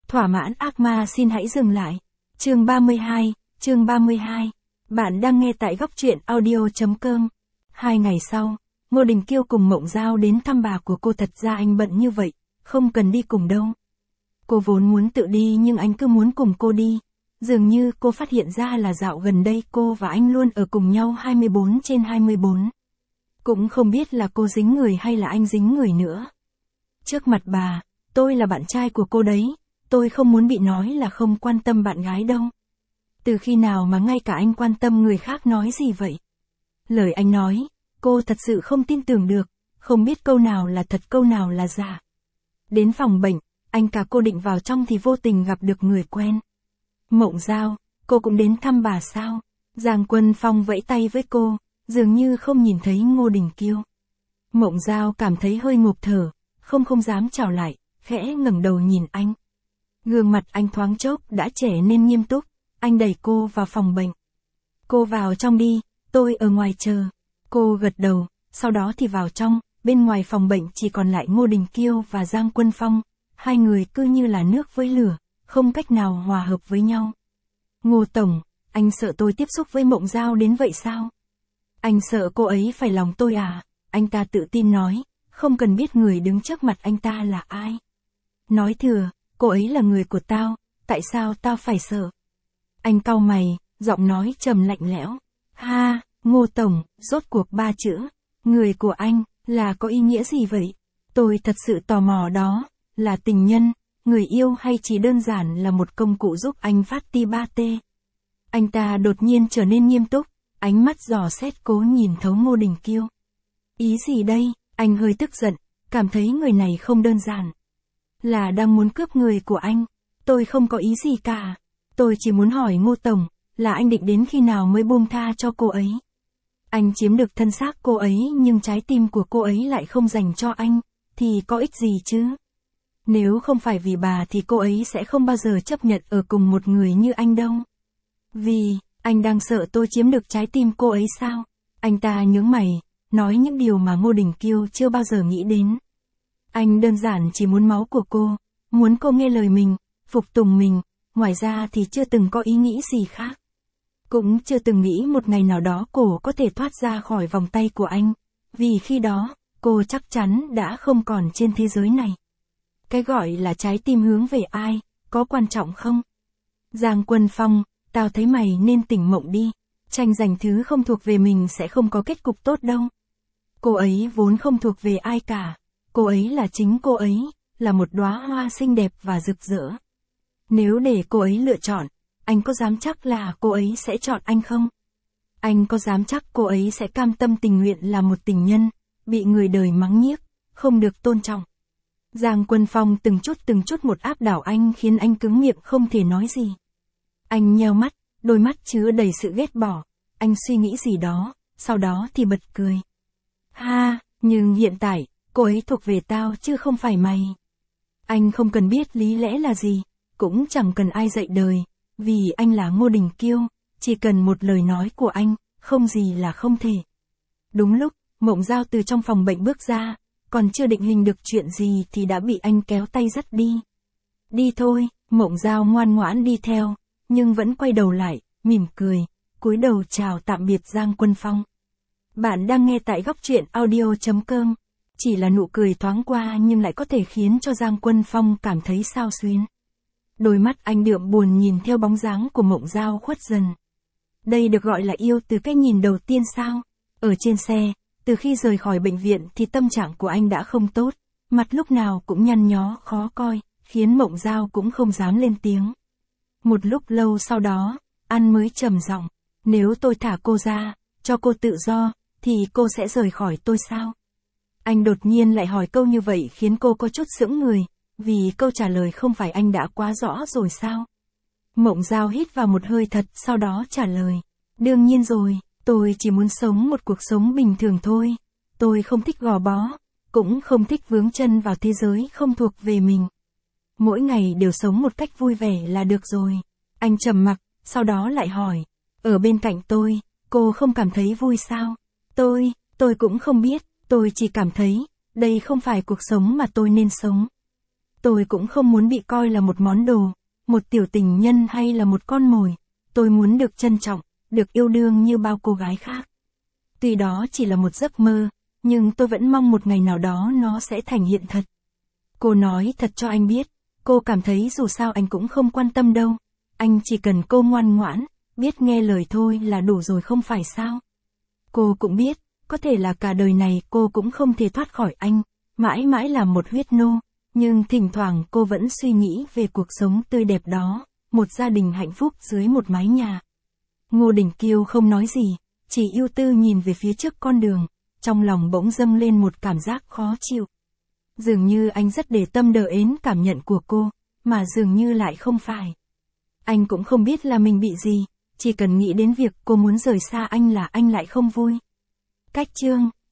Thỏa mãn ác ma xin hãy dừng lại. Chương 32, chương 32. Bạn đang nghe tại góc truyện audio.com. 2 ngày sau, Ngô Đình Kiêu cùng Mộng Giao đến thăm bà của cô. Thật ra anh bận như vậy, không cần đi cùng đâu. Cô vốn muốn tự đi nhưng anh cứ muốn cùng cô đi. Dường như cô phát hiện ra là dạo gần đây cô và anh luôn ở cùng nhau 24/24. Cũng không biết là cô dính người hay là anh dính người nữa. Trước mặt bà, tôi là bạn trai của cô đấy, tôi không muốn bị nói là không quan tâm bạn gái đâu. Từ khi nào mà ngay cả anh quan tâm người khác nói gì vậy? Lời anh nói, cô thật sự không tin tưởng được, không biết câu nào là thật câu nào là giả. Đến phòng bệnh, anh cả cô định vào trong thì vô tình gặp được người quen. Mộng Giao, cô cũng đến thăm bà sao? Giang Quân Phong vẫy tay với cô, dường như không nhìn thấy Ngô Đình Kiêu. Mộng Giao cảm thấy hơi ngộp thở, không dám chào lại, khẽ ngẩng đầu nhìn anh. Gương mặt anh thoáng chốc đã trở nên nghiêm túc, anh đẩy cô vào phòng bệnh. Cô vào trong đi, tôi ở ngoài chờ. Cô gật đầu, sau đó thì vào trong, bên ngoài phòng bệnh chỉ còn lại Ngô Đình Kiêu và Giang Quân Phong. Hai người cứ như là nước với lửa, không cách nào hòa hợp với nhau. Ngô Tổng, anh sợ tôi tiếp xúc với Mộng Giao đến vậy sao? Anh sợ cô ấy phải lòng tôi à? Anh ta tự tin nói, không cần biết người đứng trước mặt anh ta là ai. Nói thừa, cô ấy là người của tao, tại sao tao phải sợ? Anh cau mày, giọng nói trầm lạnh lẽo. Ha, Ngô Tổng, rốt cuộc 3 chữ, người của anh, là có ý nghĩa gì vậy? Tôi thật sự tò mò đó, là tình nhân, người yêu hay chỉ đơn giản là một công cụ giúp anh phát ti ba tê? Anh ta đột nhiên trở nên nghiêm túc, ánh mắt dò xét cố nhìn thấu Ngô Đình Kiêu. Ý gì đây? Anh hơi tức giận, cảm thấy người này không đơn giản. Là đang muốn cướp người của anh. Tôi không có ý gì cả. Tôi chỉ muốn hỏi Ngô Tổng, là anh định đến khi nào mới buông tha cho cô ấy? Anh chiếm được thân xác cô ấy nhưng trái tim của cô ấy lại không dành cho anh, thì có ích gì chứ? Nếu không phải vì bà thì cô ấy sẽ không bao giờ chấp nhận ở cùng một người như anh đâu. Vì, anh đang sợ tôi chiếm được trái tim cô ấy sao? Anh ta nhướng mày, nói những điều mà Ngô Đình Kiêu chưa bao giờ nghĩ đến. Anh đơn giản chỉ muốn máu của cô, muốn cô nghe lời mình, phục tùng mình, ngoài ra thì chưa từng có ý nghĩ gì khác. Cũng chưa từng nghĩ một ngày nào đó cô có thể thoát ra khỏi vòng tay của anh, vì khi đó, cô chắc chắn đã không còn trên thế giới này. Cái gọi là trái tim hướng về ai, có quan trọng không? Giang Quân Phong, tao thấy mày nên tỉnh mộng đi, tranh giành thứ không thuộc về mình sẽ không có kết cục tốt đâu. Cô ấy vốn không thuộc về ai cả, cô ấy là chính cô ấy, là một đóa hoa xinh đẹp và rực rỡ. Nếu để cô ấy lựa chọn, anh có dám chắc là cô ấy sẽ chọn anh không? Anh có dám chắc cô ấy sẽ cam tâm tình nguyện là một tình nhân, bị người đời mắng nhiếc, không được tôn trọng? Giang Quân Phong từng chút một áp đảo anh khiến anh cứng miệng không thể nói gì. Anh nheo mắt, đôi mắt chứa đầy sự ghét bỏ, anh suy nghĩ gì đó, sau đó thì bật cười. Ha, nhưng hiện tại, cô ấy thuộc về tao chứ không phải mày. Anh không cần biết lý lẽ là gì, cũng chẳng cần ai dạy đời, vì anh là Ngô Đình Kiêu, chỉ cần một lời nói của anh, không gì là không thể. Đúng lúc, Mộng Giao từ trong phòng bệnh bước ra, còn chưa định hình được chuyện gì thì đã bị anh kéo tay dắt đi. Đi thôi, Mộng Giao ngoan ngoãn đi theo, nhưng vẫn quay đầu lại, mỉm cười, cúi đầu chào tạm biệt Giang Quân Phong. Bạn đang nghe tại góc truyện audio.com. Chỉ là nụ cười thoáng qua nhưng lại có thể khiến cho Giang Quân Phong cảm thấy xao xuyến. Đôi mắt anh đượm buồn nhìn theo bóng dáng của Mộng Giao khuất dần. Đây được gọi là yêu từ cái nhìn đầu tiên sao? Ở trên xe, từ khi rời khỏi bệnh viện thì tâm trạng của anh đã không tốt, mặt lúc nào cũng nhăn nhó khó coi, khiến Mộng Giao cũng không dám lên tiếng. Một lúc lâu sau đó, anh mới trầm giọng, nếu tôi thả cô ra, cho cô tự do, thì cô sẽ rời khỏi tôi sao? Anh đột nhiên lại hỏi câu như vậy khiến cô có chút sững người, vì câu trả lời không phải anh đã quá rõ rồi sao? Mộng Giao hít vào một hơi thật sau đó trả lời, đương nhiên rồi, tôi chỉ muốn sống một cuộc sống bình thường thôi, tôi không thích gò bó, cũng không thích vướng chân vào thế giới không thuộc về mình. Mỗi ngày đều sống một cách vui vẻ là được rồi. Anh trầm mặc, sau đó lại hỏi, ở bên cạnh tôi, cô không cảm thấy vui sao? Tôi cũng không biết, tôi chỉ cảm thấy, đây không phải cuộc sống mà tôi nên sống. Tôi cũng không muốn bị coi là một món đồ, một tiểu tình nhân hay là một con mồi. Tôi muốn được trân trọng, được yêu đương như bao cô gái khác. Tuy đó chỉ là một giấc mơ, nhưng tôi vẫn mong một ngày nào đó nó sẽ thành hiện thật. Cô nói thật cho anh biết, cô cảm thấy dù sao anh cũng không quan tâm đâu. Anh chỉ cần cô ngoan ngoãn, biết nghe lời thôi là đủ rồi không phải sao? Cô cũng biết, có thể là cả đời này cô cũng không thể thoát khỏi anh, mãi mãi là một huyết nô, nhưng thỉnh thoảng cô vẫn suy nghĩ về cuộc sống tươi đẹp đó, một gia đình hạnh phúc dưới một mái nhà. Ngô Đình Kiêu không nói gì, chỉ ưu tư nhìn về phía trước con đường, trong lòng bỗng dâng lên một cảm giác khó chịu. Dường như anh rất để tâm đến cảm nhận của cô, mà dường như lại không phải. Anh cũng không biết là mình bị gì, chỉ cần nghĩ đến việc cô muốn rời xa anh là anh lại không vui. Cách chương